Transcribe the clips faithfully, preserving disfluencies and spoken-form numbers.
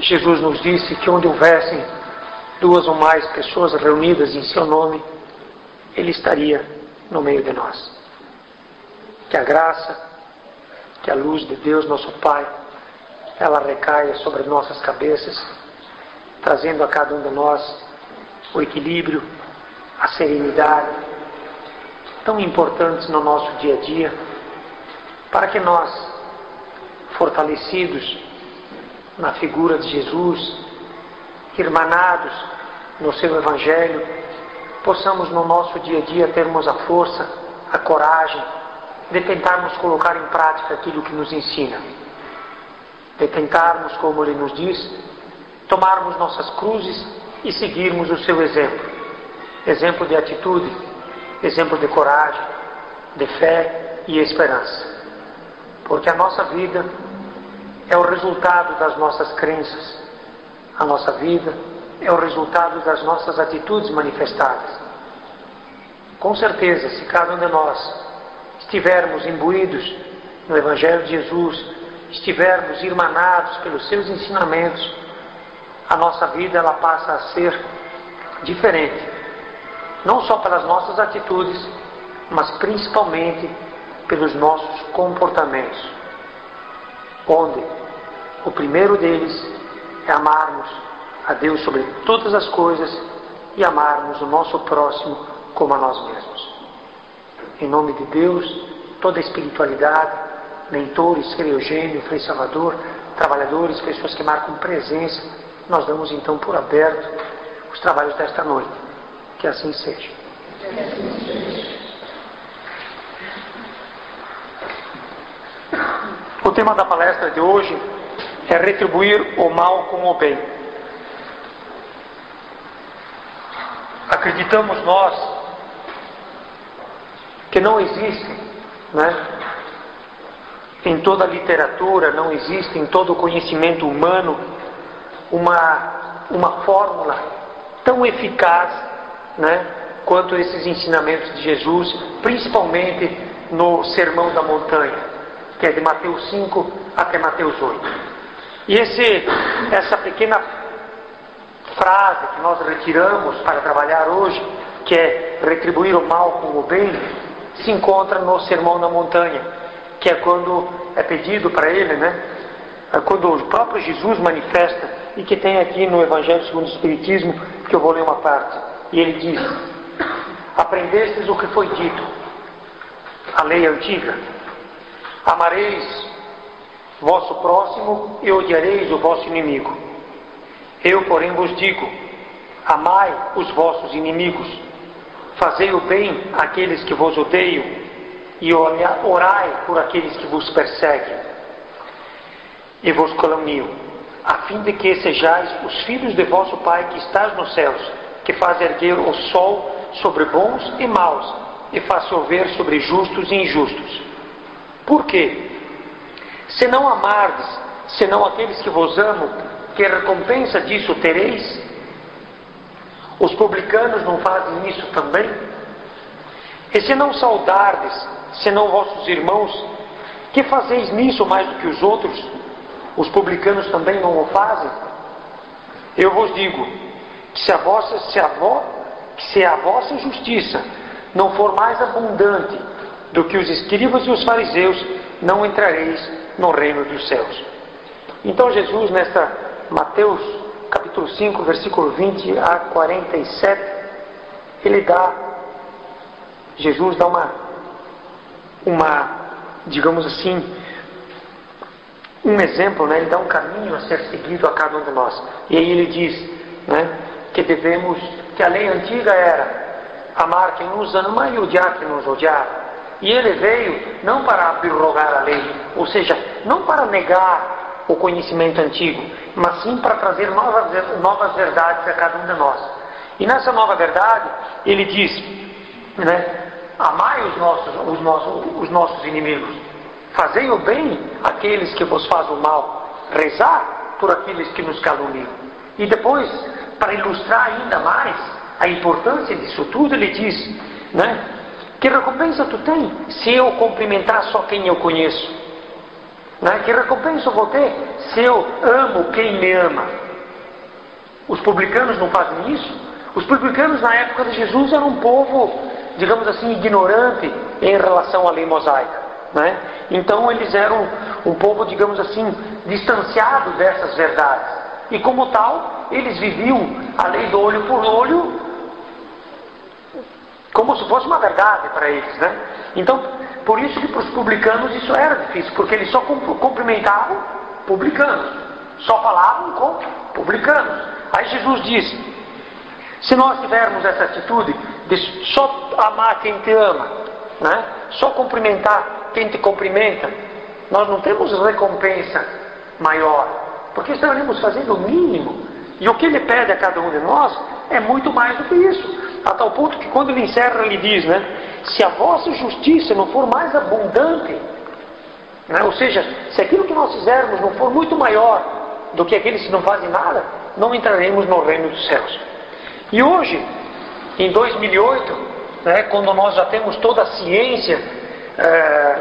Jesus nos disse que onde houvessem duas ou mais pessoas reunidas em seu nome, Ele estaria no meio de nós. Que a graça, que a luz de Deus, nosso Pai, ela recaia sobre nossas cabeças, trazendo a cada um de nós o equilíbrio, a serenidade, tão importantes no nosso dia a dia, para que nós, fortalecidos na figura de Jesus, irmanados no seu Evangelho, possamos no nosso dia a dia termos a força, a coragem de tentarmos colocar em prática aquilo que nos ensina, de tentarmos, como Ele nos diz, tomarmos nossas cruzes e seguirmos o seu exemplo, exemplo de atitude, exemplo de coragem, de fé e esperança, porque a nossa vida é o resultado das nossas crenças, a nossa vida é o resultado das nossas atitudes manifestadas. Com certeza, se cada um de nós estivermos imbuídos no Evangelho de Jesus, estivermos irmanados pelos seus ensinamentos, a nossa vida ela passa a ser diferente, não só pelas nossas atitudes, mas principalmente pelos nossos comportamentos, onde o primeiro deles é amarmos a Deus sobre todas as coisas e amarmos o nosso próximo como a nós mesmos. Em nome de Deus, toda a espiritualidade, mentores, Frei Eugênio, Frei Salvador, trabalhadores, pessoas que marcam presença, nós damos então por aberto os trabalhos desta noite. Que assim seja. O tema da palestra de hoje é retribuir o mal com o bem. Acreditamos nós que não existe, né, em toda a literatura, não existe em todo o conhecimento humano uma, uma fórmula tão eficaz, né, quanto esses ensinamentos de Jesus, principalmente no Sermão da Montanha, que é de Mateus cinco até Mateus oito. E esse, essa pequena frase que nós retiramos para trabalhar hoje, que é retribuir o mal com o bem, se encontra no Sermão da Montanha, que é quando é pedido para ele, né, é quando o próprio Jesus manifesta, e que tem aqui no Evangelho segundo o Espiritismo, que eu vou ler uma parte, e ele diz: aprendestes o que foi dito, a lei antiga, amareis vosso próximo e odiareis o vosso inimigo. Eu, porém, vos digo, amai os vossos inimigos, fazei o bem àqueles que vos odeiam, e orai por aqueles que vos perseguem e vos caluniam, a fim de que sejais os filhos de vosso Pai que estás nos céus, que faz erguer o sol sobre bons e maus, e faz chover sobre justos e injustos. Por quê? Se não amardes, senão aqueles que vos amam, que recompensa disso tereis? Os publicanos não fazem isso também? E se não saudardes, senão vossos irmãos, que fazeis nisso mais do que os outros? Os publicanos também não o fazem? Eu vos digo, que se a vossa, se a vo, que se a vossa justiça não for mais abundante do que os escribas e os fariseus, não entrareis no reino dos céus. Então Jesus, nesta Mateus capítulo cinco, versículo vinte a quarenta e sete, ele dá, Jesus dá uma, uma, digamos assim, um exemplo, né? Ele dá um caminho a ser seguido a cada um de nós. E aí ele diz, né, que devemos, que a lei antiga era amar quem nos ama e odiar quem nos odiava. E ele veio não para abrogar a lei, ou seja, não para negar o conhecimento antigo, mas sim para trazer novas, novas verdades a cada um de nós. E nessa nova verdade, ele diz, né, amai os nossos, os nossos, os nossos inimigos, fazei o bem àqueles que vos fazem o mal, rezar por aqueles que nos caluniam. E depois, para ilustrar ainda mais a importância disso tudo, ele diz, né, que recompensa tu tem se eu cumprimentar só quem eu conheço? Né? Que recompensa eu vou ter se eu amo quem me ama? Os publicanos não fazem isso? Os publicanos na época de Jesus eram um povo, digamos assim, ignorante em relação à lei mosaica. Né? Então eles eram um povo, digamos assim, distanciado dessas verdades. E como tal, eles viviam a lei do olho por olho como se fosse uma verdade para eles. Né? Então, por isso que para os publicanos isso era difícil, porque eles só cumprimentavam publicanos, só falavam com publicanos. Aí Jesus diz: se nós tivermos essa atitude de só amar quem te ama, né? Só cumprimentar quem te cumprimenta, nós não temos recompensa maior, porque estaremos fazendo o mínimo, e o que ele pede a cada um de nós é muito mais do que isso, a tal ponto que quando ele encerra ele diz, né, se a vossa justiça não for mais abundante, né, ou seja, se aquilo que nós fizermos não for muito maior do que aqueles que não fazem nada, não entraremos no reino dos céus. E hoje, em dois mil e oito, né, quando nós já temos toda a ciência é,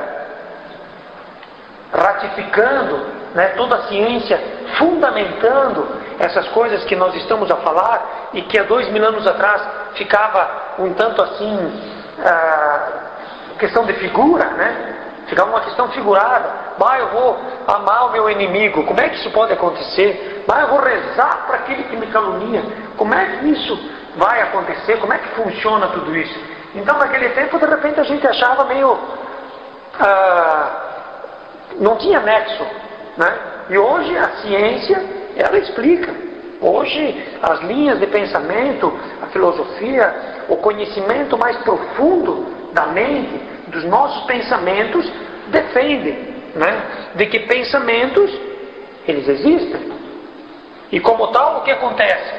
ratificando, né, toda a ciência fundamentando essas coisas que nós estamos a falar, e que há dois mil anos atrás ficava um tanto assim, é, questão de figura, né? Ficava uma questão figurada. Bah, eu vou amar o meu inimigo. Como é que isso pode acontecer? Bah, eu vou rezar para aquele que me calunia. Como é que isso vai acontecer? Como é que funciona tudo isso? Então, naquele tempo, de repente, a gente achava meio... Ah, não tinha nexo, né? E hoje a ciência, ela explica. Hoje, as linhas de pensamento, a filosofia, o conhecimento mais profundo da mente, dos nossos pensamentos, defendem, né, de que pensamentos, eles existem. E como tal, o que acontece?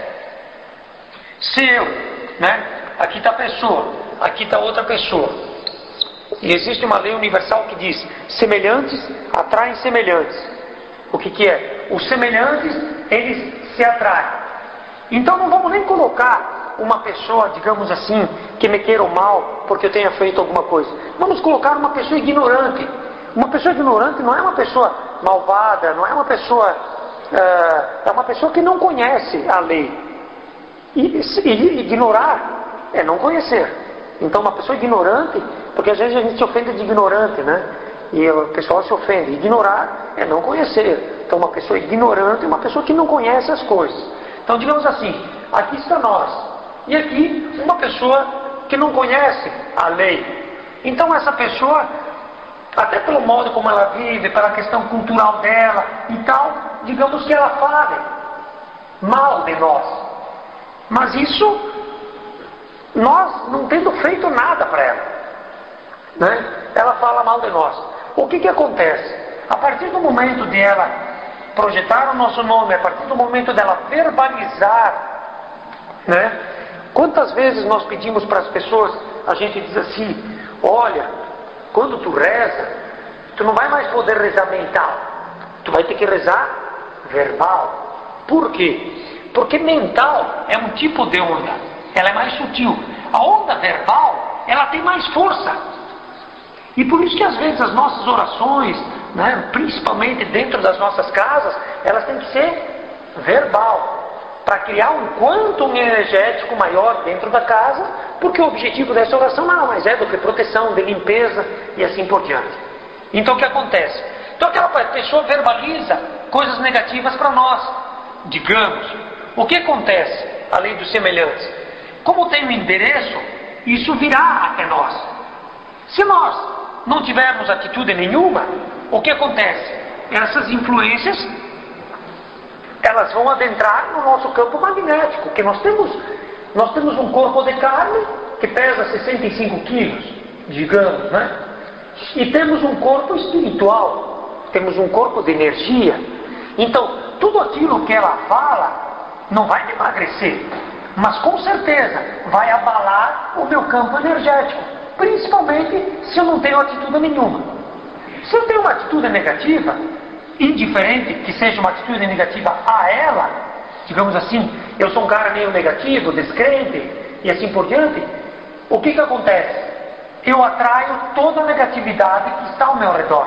Se eu, né, aqui está a pessoa, aqui está outra pessoa, e existe uma lei universal que diz, semelhantes atraem semelhantes. O que que é? Os semelhantes, eles se atraem. Então não vamos nem colocar uma pessoa, digamos assim, que me queira o mal porque eu tenha feito alguma coisa. Vamos colocar uma pessoa ignorante. Uma pessoa ignorante não é uma pessoa malvada, não é uma pessoa... Uh, é uma pessoa que não conhece a lei. E, e ignorar é não conhecer. Então uma pessoa ignorante, porque às vezes a gente se ofende de ignorante, né? E o pessoal se ofende. Ignorar é não conhecer. Então uma pessoa ignorante é uma pessoa que não conhece as coisas. Então digamos assim, aqui está nós. E aqui uma pessoa que não conhece a lei. Então essa pessoa, até pelo modo como ela vive, pela questão cultural dela e tal, digamos que ela fale mal de nós. Mas isso, nós não tendo feito nada para ela, né? Ela fala mal de nós. O que que acontece? A partir do momento de ela projetar o nosso nome, a partir do momento dela verbalizar, né? Quantas vezes nós pedimos para as pessoas, a gente diz assim, olha, quando tu reza, tu não vai mais poder rezar mental, tu vai ter que rezar verbal. Por quê? Porque mental é um tipo de onda, ela é mais sutil. A onda verbal, ela tem mais força. E por isso que às vezes as nossas orações, né, principalmente dentro das nossas casas, elas têm que ser verbal, para criar um quantum energético maior dentro da casa, porque o objetivo dessa oração nada mais é do que proteção, de limpeza e assim por diante. Então o que acontece? Então aquela pessoa verbaliza coisas negativas para nós, digamos. O que acontece, além dos semelhantes? Como tem um endereço, isso virá até nós. Se nós não tivermos atitude nenhuma, o que acontece? Essas influências, elas vão adentrar no nosso campo magnético, que nós temos, nós temos um corpo de carne que pesa sessenta e cinco quilos, digamos, né? E temos um corpo espiritual, temos um corpo de energia. Então, tudo aquilo que ela fala não vai me emagrecer, mas com certeza vai abalar o meu campo energético, principalmente se eu não tenho atitude nenhuma. Se eu tenho uma atitude negativa, indiferente que seja uma atitude negativa a ela, digamos assim, eu sou um cara meio negativo, descrente e assim por diante, o que que acontece? Eu atraio toda a negatividade que está ao meu redor.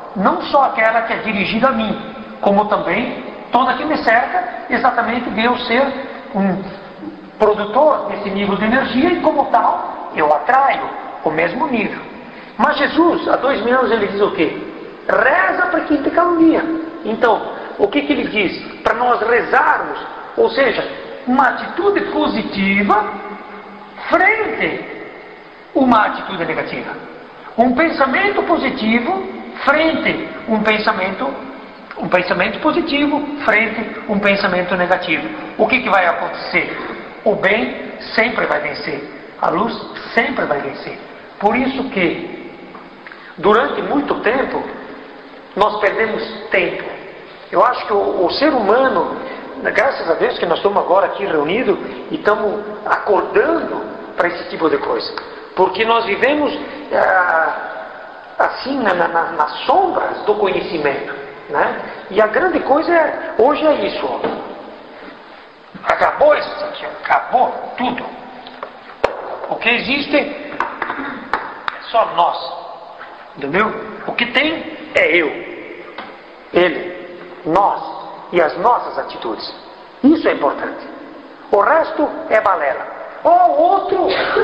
não só aquela que é dirigida a mim, como também toda que me cerca, exatamente de eu ser um produtor desse nível de energia e como tal, eu atraio o mesmo nível. Mas Jesus, há dois mil anos, ele diz o quê? Reza para quem te calunia. Então, o que, que ele diz? Para nós rezarmos, ou seja, uma atitude positiva frente a uma atitude negativa. Um pensamento positivo frente a um pensamento, um pensamento positivo frente a um pensamento negativo. O que, que vai acontecer? O bem sempre vai vencer. A luz sempre vai vencer. Por isso que, durante muito tempo, nós perdemos tempo. Eu acho que o, o ser humano, graças a Deus que nós estamos agora aqui reunidos e estamos acordando para esse tipo de coisa. Porque nós vivemos ah, assim na, na, nas sombras do conhecimento. Né? E a grande coisa é, hoje é isso. Ó. Acabou isso aqui, acabou tudo. O que existe é só nós. Entendeu? O que tem é eu, ele, nós e as nossas atitudes. Isso é importante. O resto é balela. O outro,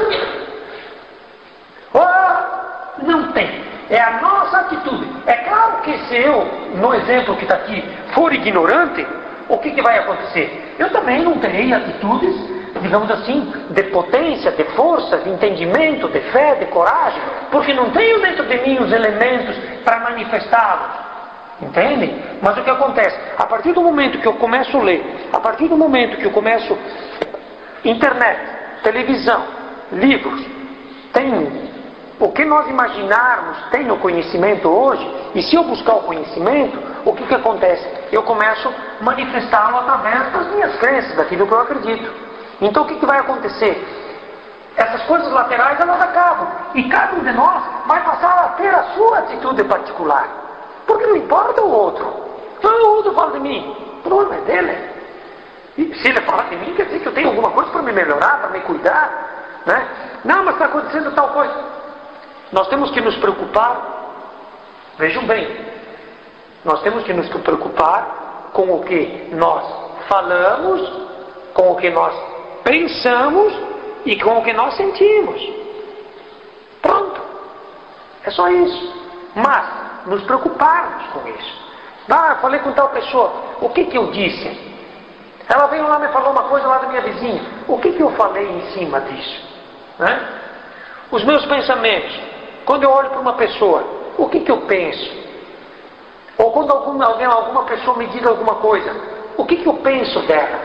oh, não tem. É a nossa atitude. É claro que se eu, no exemplo que está aqui, for ignorante, o que, que vai acontecer? Eu também não terei atitudes, digamos assim, de potência, de força, de entendimento, de fé, de coragem, porque não tenho dentro de mim os elementos para manifestá-los. Entendem? Mas o que acontece? A partir do momento que eu começo a ler, a partir do momento que eu começo internet, televisão, livros, tem o que nós imaginarmos, tem no conhecimento hoje, e se eu buscar o conhecimento, o que, que acontece? Eu começo a manifestá-lo através das minhas crenças, daquilo que eu acredito. Então o que, que vai acontecer? Essas coisas laterais elas acabam, e cada um de nós vai passar a ter a sua atitude particular. Porque não importa o outro. Então o outro fala de mim, o problema é dele. E se ele falar de mim, quer dizer que eu tenho alguma coisa para me melhorar, para me cuidar. Né? Não, mas está acontecendo tal coisa. Nós temos que nos preocupar, vejam bem, nós temos que nos preocupar com o que nós falamos, com o que nós pensamos e com o que nós sentimos. Pronto. É só isso. Mas nos preocuparmos com isso. Ah, eu falei com tal pessoa. O que que eu disse? Ela veio lá e me falou uma coisa lá da minha vizinha. O que que eu falei em cima disso? Né? Os meus pensamentos. Quando eu olho para uma pessoa, o que que eu penso? Ou quando algum, alguém, alguma pessoa me diz alguma coisa, o que que eu penso dela?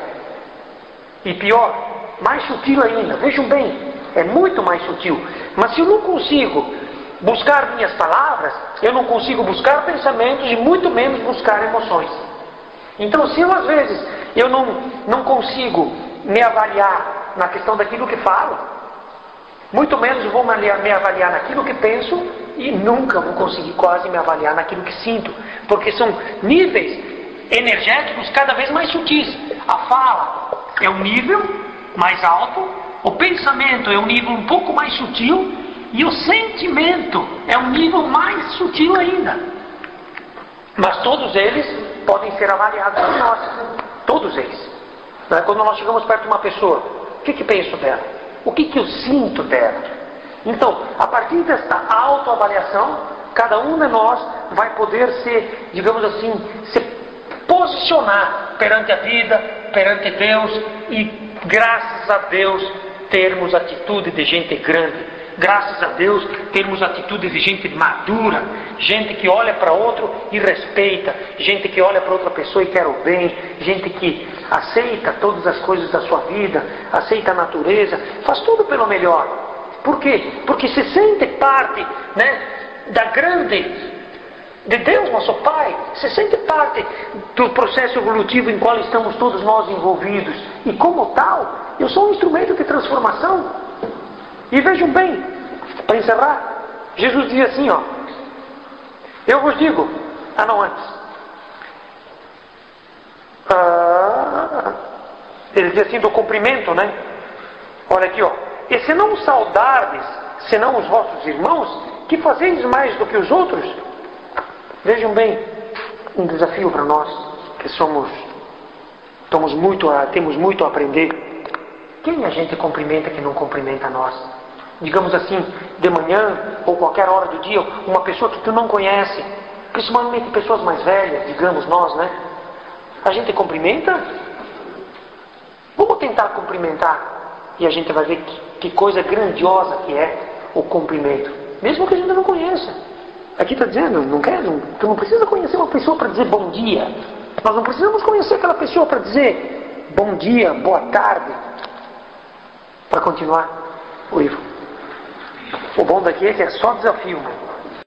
E pior, mais sutil ainda. Vejam bem, é muito mais sutil. Mas se eu não consigo buscar minhas palavras, eu não consigo buscar pensamentos e muito menos buscar emoções. Então, se eu às vezes eu não, não consigo me avaliar na questão daquilo que falo, muito menos vou me avaliar naquilo que penso e nunca vou conseguir quase me avaliar naquilo que sinto, porque são níveis energéticos cada vez mais sutis. A fala é um nível mais alto, o pensamento é um nível um pouco mais sutil e o sentimento é um nível mais sutil ainda. Mas todos eles podem ser avaliados por nós. Todos eles. Quando nós chegamos perto de uma pessoa, o que que penso dela? O que que eu sinto dela? Então, a partir desta autoavaliação, cada um de nós vai poder se, digamos assim, se posicionar perante a vida, perante Deus e, graças a Deus, termos atitude de gente grande. Graças a Deus, termos atitudes de gente madura, gente que olha para outro e respeita, gente que olha para outra pessoa e quer o bem, gente que aceita todas as coisas da sua vida, aceita a natureza, faz tudo pelo melhor. Por quê? Porque se sente parte, né, da grande, de Deus, nosso Pai, se sente parte do processo evolutivo em qual estamos todos nós envolvidos. E como tal, eu sou um instrumento de transformação. E vejam bem, para encerrar, Jesus diz assim, ó, eu vos digo, ah não, antes, ah, ele diz assim do cumprimento, né? Olha aqui, ó, e se não saudardes, senão os vossos irmãos, que fazeis mais do que os outros? Vejam bem, um desafio para nós, que somos, estamos muito a, temos muito a aprender. Quem a gente cumprimenta que não cumprimenta nós? Digamos assim, de manhã ou qualquer hora do dia, uma pessoa que tu não conhece, principalmente pessoas mais velhas, digamos nós, né? A gente cumprimenta? Vamos tentar cumprimentar e a gente vai ver que, que coisa grandiosa que é o cumprimento, mesmo que a gente não conheça. Aqui está dizendo, não quer, não, tu não precisa conhecer uma pessoa para dizer bom dia. Nós não precisamos conhecer aquela pessoa para dizer bom dia, boa tarde. Para continuar, o Ivo. O bom daqui é que é só desafio, né?